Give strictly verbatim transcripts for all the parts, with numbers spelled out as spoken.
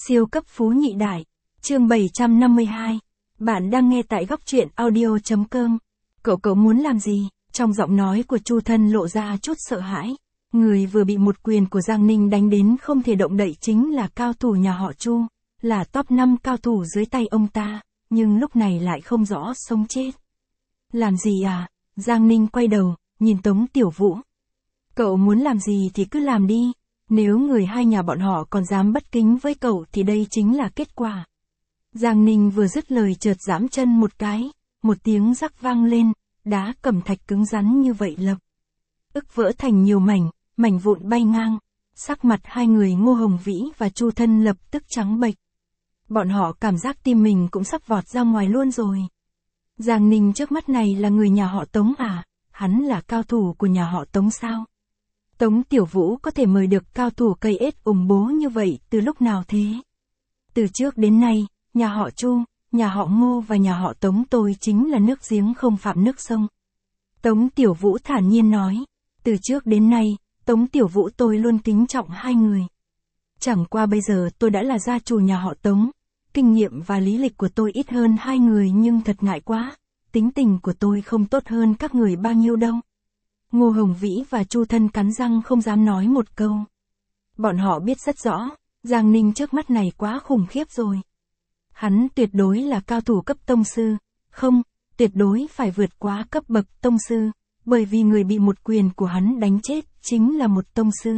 Siêu cấp phú nhị đại. Chương bảy trăm năm mươi hai. Bạn đang nghe tại góc truyện audio chấm com. Cậu cậu muốn làm gì? Trong giọng nói của Chu Thân lộ ra chút sợ hãi. Người vừa bị một quyền của Giang Ninh đánh đến không thể động đậy chính là cao thủ nhà họ Chu, là top năm cao thủ dưới tay ông ta, nhưng lúc này lại không rõ sống chết. Làm gì à? Giang Ninh quay đầu, nhìn Tống Tiểu Vũ. Cậu muốn làm gì thì cứ làm đi. Nếu người hai nhà bọn họ còn dám bất kính với cậu thì đây chính là kết quả. Giang Ninh vừa dứt lời chợt giẫm chân một cái, một tiếng rắc vang lên, đá cẩm thạch cứng rắn như vậy lập ức vỡ thành nhiều mảnh, mảnh vụn bay ngang. Sắc mặt hai người Ngô Hồng Vĩ và Chu Thân lập tức trắng bệch. Bọn họ cảm giác tim mình cũng sắp vọt ra ngoài luôn rồi. Giang Ninh trước mắt này là người nhà họ Tống à? Hắn là cao thủ của nhà họ Tống sao? Tống Tiểu Vũ có thể mời được cao thủ cây ết ủng bố như vậy từ lúc nào thế? Từ trước đến nay, nhà họ Chu, nhà họ Ngô và nhà họ Tống tôi chính là nước giếng không phạm nước sông. Tống Tiểu Vũ thản nhiên nói, từ trước đến nay, Tống Tiểu Vũ tôi luôn kính trọng hai người. Chẳng qua bây giờ tôi đã là gia chủ nhà họ Tống, kinh nghiệm và lý lịch của tôi ít hơn hai người nhưng thật ngại quá, tính tình của tôi không tốt hơn các người bao nhiêu đâu. Ngô Hồng Vĩ và Chu Thân cắn răng không dám nói một câu. Bọn họ biết rất rõ, Giang Ninh trước mắt này quá khủng khiếp rồi. Hắn tuyệt đối là cao thủ cấp tông sư, không, tuyệt đối phải vượt quá cấp bậc tông sư, bởi vì người bị một quyền của hắn đánh chết chính là một tông sư.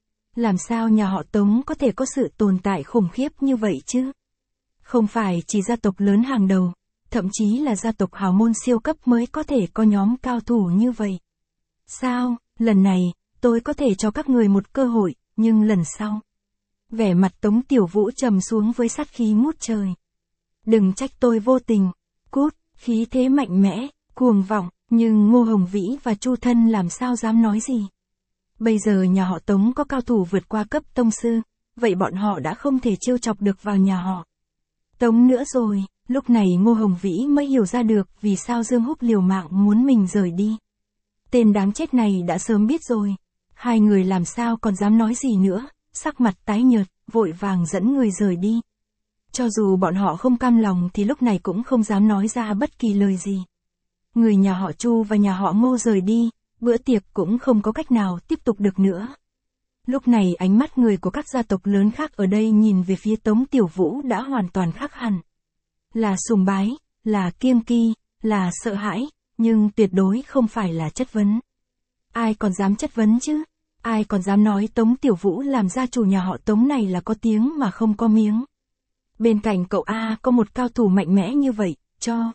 Làm sao nhà họ Tống có thể có sự tồn tại khủng khiếp như vậy chứ? Không phải chỉ gia tộc lớn hàng đầu, thậm chí là gia tộc hào môn siêu cấp mới có thể có nhóm cao thủ như vậy. Sao, lần này, tôi có thể cho các người một cơ hội, nhưng lần sau. Vẻ mặt Tống Tiểu Vũ trầm xuống với sát khí ngút trời. Đừng trách tôi vô tình, cút, khí thế mạnh mẽ, cuồng vọng, nhưng Ngô Hồng Vĩ và Chu Thân làm sao dám nói gì. Bây giờ nhà họ Tống có cao thủ vượt qua cấp tông sư, vậy bọn họ đã không thể trêu chọc được vào nhà họ Tống nữa rồi. Lúc này Ngô Hồng Vĩ mới hiểu ra được vì sao Dương Húc liều mạng muốn mình rời đi. Tên đáng chết này đã sớm biết rồi. Hai người làm sao còn dám nói gì nữa, sắc mặt tái nhợt, vội vàng dẫn người rời đi. Cho dù bọn họ không cam lòng thì lúc này cũng không dám nói ra bất kỳ lời gì. Người nhà họ Chu và nhà họ Ngô rời đi, bữa tiệc cũng không có cách nào tiếp tục được nữa. Lúc này ánh mắt người của các gia tộc lớn khác ở đây nhìn về phía Tống Tiểu Vũ đã hoàn toàn khác hẳn. Là sùng bái, là kiêng kỵ, là sợ hãi, nhưng tuyệt đối không phải là chất vấn. Ai còn dám chất vấn chứ? Ai còn dám nói Tống Tiểu Vũ làm gia chủ nhà họ Tống này là có tiếng mà không có miếng? Bên cạnh cậu A có một cao thủ mạnh mẽ như vậy, cho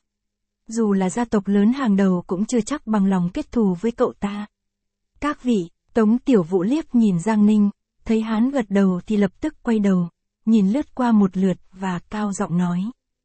dù là gia tộc lớn hàng đầu cũng chưa chắc bằng lòng kết thù với cậu ta. Các vị, Tống Tiểu Vũ liếc nhìn Giang Ninh, thấy hắn gật đầu thì lập tức quay đầu, nhìn lướt qua một lượt và cao giọng nói.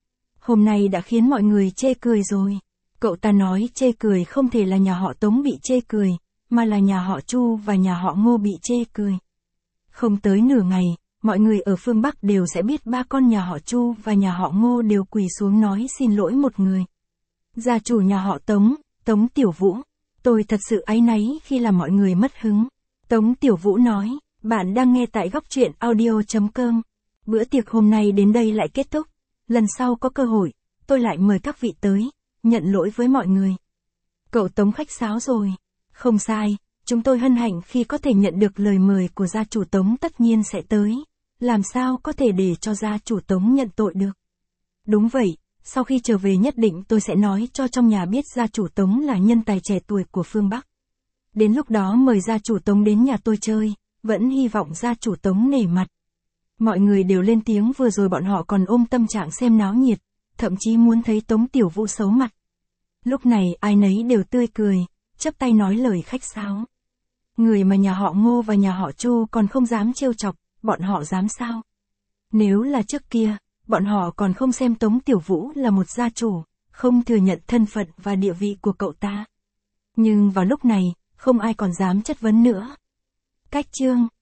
Hôm nay đã khiến mọi người chê cười rồi. Cậu ta nói chê cười không thể là nhà họ Tống bị chê cười, mà là nhà họ Chu và nhà họ Ngô bị chê cười. Không tới nửa ngày, mọi người ở phương Bắc đều sẽ biết ba con nhà họ Chu và nhà họ Ngô đều quỳ xuống nói xin lỗi một người. Gia chủ nhà họ Tống, Tống Tiểu Vũ, tôi thật sự áy náy khi làm mọi người mất hứng. Tống Tiểu Vũ nói, bạn đang nghe tại góc truyện audio chấm com. Bữa tiệc hôm nay đến đây lại kết thúc, lần sau có cơ hội, tôi lại mời các vị tới, nhận lỗi với mọi người. Cậu Tống khách sáo rồi. Không sai, chúng tôi hân hạnh khi có thể nhận được lời mời của gia chủ Tống tất nhiên sẽ tới. Làm sao có thể để cho gia chủ Tống nhận tội được? Đúng vậy, sau khi trở về nhất định tôi sẽ nói cho trong nhà biết gia chủ Tống là nhân tài trẻ tuổi của phương Bắc. Đến lúc đó mời gia chủ Tống đến nhà tôi chơi, vẫn hy vọng gia chủ Tống nể mặt. Mọi người đều lên tiếng, vừa rồi bọn họ còn ôm tâm trạng xem náo nhiệt, thậm chí muốn thấy Tống Tiểu Vũ xấu mặt. Lúc này ai nấy đều tươi cười, chắp tay nói lời khách sáo. Người mà nhà họ Ngô và nhà họ Chu còn không dám trêu chọc, bọn họ dám sao? Nếu là trước kia, bọn họ còn không xem Tống Tiểu Vũ là một gia chủ, không thừa nhận thân phận và địa vị của cậu ta. Nhưng vào lúc này, không ai còn dám chất vấn nữa. Cách chương